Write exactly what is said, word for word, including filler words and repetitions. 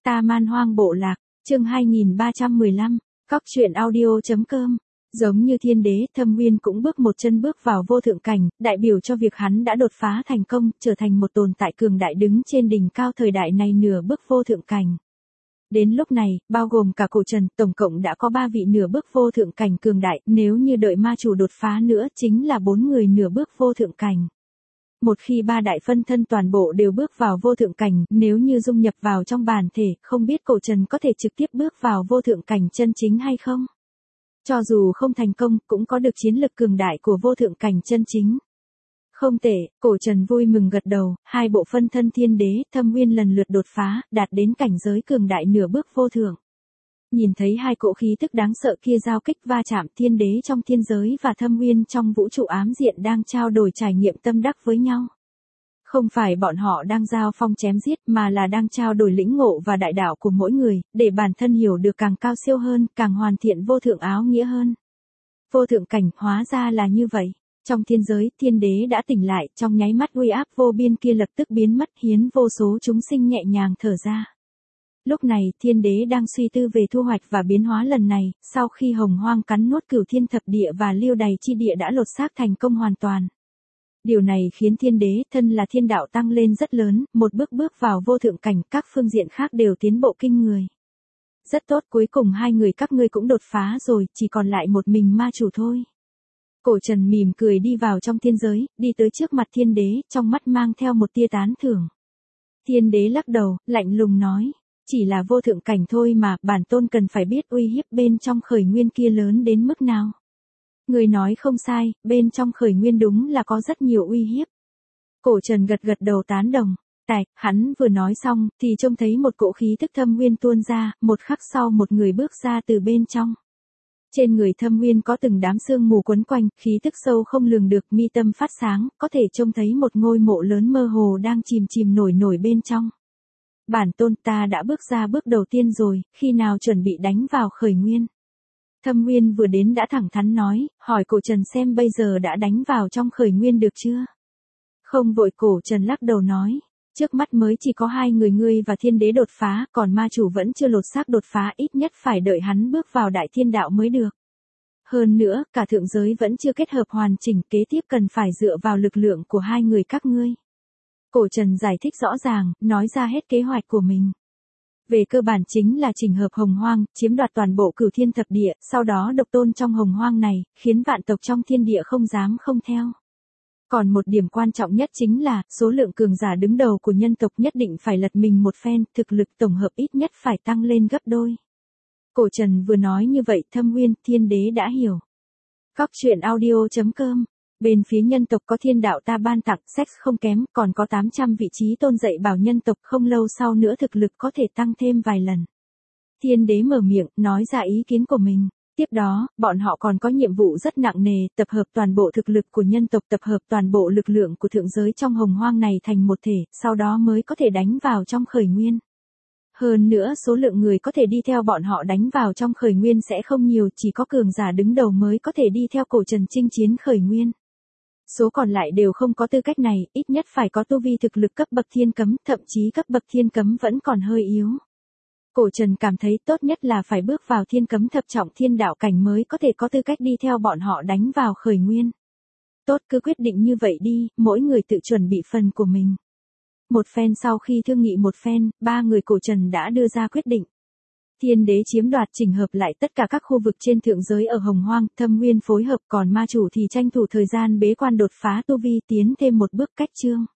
Ta Man Hoang Bộ Lạc, chương hai nghìn ba trăm mười lăm, cóc truyện audio chấm com. Giống như thiên đế, Thâm Nguyên cũng bước một chân bước vào vô thượng cảnh, đại biểu cho việc hắn đã đột phá thành công, trở thành một tồn tại cường đại đứng trên đỉnh cao thời đại này nửa bước vô thượng cảnh. Đến lúc này, bao gồm cả cổ Trần, tổng cộng đã có ba vị nửa bước vô thượng cảnh cường đại, nếu như đợi ma chủ đột phá nữa chính là bốn người nửa bước vô thượng cảnh. Một khi ba đại phân thân toàn bộ đều bước vào vô thượng cảnh, nếu như dung nhập vào trong bản thể, không biết cổ Trần có thể trực tiếp bước vào vô thượng cảnh chân chính hay không? Cho dù không thành công, cũng có được chiến lực cường đại của vô thượng cảnh chân chính. Không tệ, cổ Trần vui mừng gật đầu, hai bộ phân thân thiên đế, Thâm Nguyên lần lượt đột phá, đạt đến cảnh giới cường đại nửa bước vô thượng. Nhìn thấy hai cỗ khí tức đáng sợ kia giao kích va chạm, thiên đế trong thiên giới và Thâm Nguyên trong vũ trụ ám diện đang trao đổi trải nghiệm tâm đắc với nhau. Không phải bọn họ đang giao phong chém giết mà là đang trao đổi lĩnh ngộ và đại đạo của mỗi người, để bản thân hiểu được càng cao siêu hơn, càng hoàn thiện vô thượng áo nghĩa hơn. Vô thượng cảnh, hóa ra là như vậy. Trong thiên giới, thiên đế đã tỉnh lại, trong nháy mắt uy áp vô biên kia lập tức biến mất, hiến vô số chúng sinh nhẹ nhàng thở ra. Lúc này, thiên đế đang suy tư về thu hoạch và biến hóa lần này, sau khi hồng hoang cắn nuốt cửu thiên thập địa và liêu đày chi địa đã lột xác thành công hoàn toàn. Điều này khiến thiên đế, thân là thiên đạo tăng lên rất lớn, một bước bước vào vô thượng cảnh, các phương diện khác đều tiến bộ kinh người. Rất tốt, cuối cùng hai người các ngươi cũng đột phá rồi, chỉ còn lại một mình ma chủ thôi. Cổ Trần mỉm cười đi vào trong thiên giới, đi tới trước mặt thiên đế, trong mắt mang theo một tia tán thưởng. Thiên đế lắc đầu, lạnh lùng nói, chỉ là vô thượng cảnh thôi mà, bản tôn cần phải biết uy hiếp bên trong khởi nguyên kia lớn đến mức nào. Người nói không sai, bên trong khởi nguyên đúng là có rất nhiều uy hiếp. Cổ Trần gật gật đầu tán đồng. Tại, hắn vừa nói xong, thì trông thấy một cỗ khí tức Thâm Nguyên tuôn ra, một khắc sau một người bước ra từ bên trong. Trên người Thâm Nguyên có từng đám sương mù quấn quanh, khí tức sâu không lường được, mi tâm phát sáng, có thể trông thấy một ngôi mộ lớn mơ hồ đang chìm chìm nổi nổi bên trong. Bản tôn, ta đã bước ra bước đầu tiên rồi, khi nào chuẩn bị đánh vào khởi nguyên? Thâm Nguyên vừa đến đã thẳng thắn nói, hỏi cổ Trần xem bây giờ đã đánh vào trong khởi nguyên được chưa? Không vội, cổ Trần lắc đầu nói, trước mắt mới chỉ có hai người ngươi và thiên đế đột phá, còn ma chủ vẫn chưa lột xác đột phá, ít nhất phải đợi hắn bước vào đại thiên đạo mới được. Hơn nữa, cả thượng giới vẫn chưa kết hợp hoàn chỉnh, kế tiếp cần phải dựa vào lực lượng của hai người các ngươi. Cổ Trần giải thích rõ ràng, nói ra hết kế hoạch của mình. Về cơ bản chính là chỉnh hợp hồng hoang, chiếm đoạt toàn bộ cửu thiên thập địa, sau đó độc tôn trong hồng hoang này, khiến vạn tộc trong thiên địa không dám không theo. Còn một điểm quan trọng nhất chính là, số lượng cường giả đứng đầu của nhân tộc nhất định phải lật mình một phen, thực lực tổng hợp ít nhất phải tăng lên gấp đôi. Cổ Trần vừa nói như vậy, Thâm Nguyên, thiên đế đã hiểu. Cóc truyện audio chấm com. Bên phía nhân tộc có thiên đạo ta ban tặng, sex không kém, còn có tám trăm vị trí tôn dạy bảo nhân tộc, không lâu sau nữa thực lực có thể tăng thêm vài lần. Thiên đế mở miệng, nói ra ý kiến của mình. Tiếp đó, bọn họ còn có nhiệm vụ rất nặng nề, tập hợp toàn bộ thực lực của nhân tộc, tập hợp toàn bộ lực lượng của thượng giới trong hồng hoang này thành một thể, sau đó mới có thể đánh vào trong khởi nguyên. Hơn nữa, số lượng người có thể đi theo bọn họ đánh vào trong khởi nguyên sẽ không nhiều, chỉ có cường giả đứng đầu mới có thể đi theo cổ Trần chinh chiến khởi nguyên. Số còn lại đều không có tư cách này, ít nhất phải có tu vi thực lực cấp bậc thiên cấm, thậm chí cấp bậc thiên cấm vẫn còn hơi yếu. Cổ Trần cảm thấy tốt nhất là phải bước vào thiên cấm thập trọng thiên đạo cảnh mới có thể có tư cách đi theo bọn họ đánh vào khởi nguyên. Tốt, cứ quyết định như vậy đi, mỗi người tự chuẩn bị phần của mình. Một phen sau khi thương nghị một phen, ba người cổ Trần đã đưa ra quyết định. Thiên đế chiếm đoạt chỉnh hợp lại tất cả các khu vực trên thượng giới ở hồng hoang, Thâm Nguyên phối hợp, còn ma chủ thì tranh thủ thời gian bế quan đột phá tu vi, tiến thêm một bước cách chương.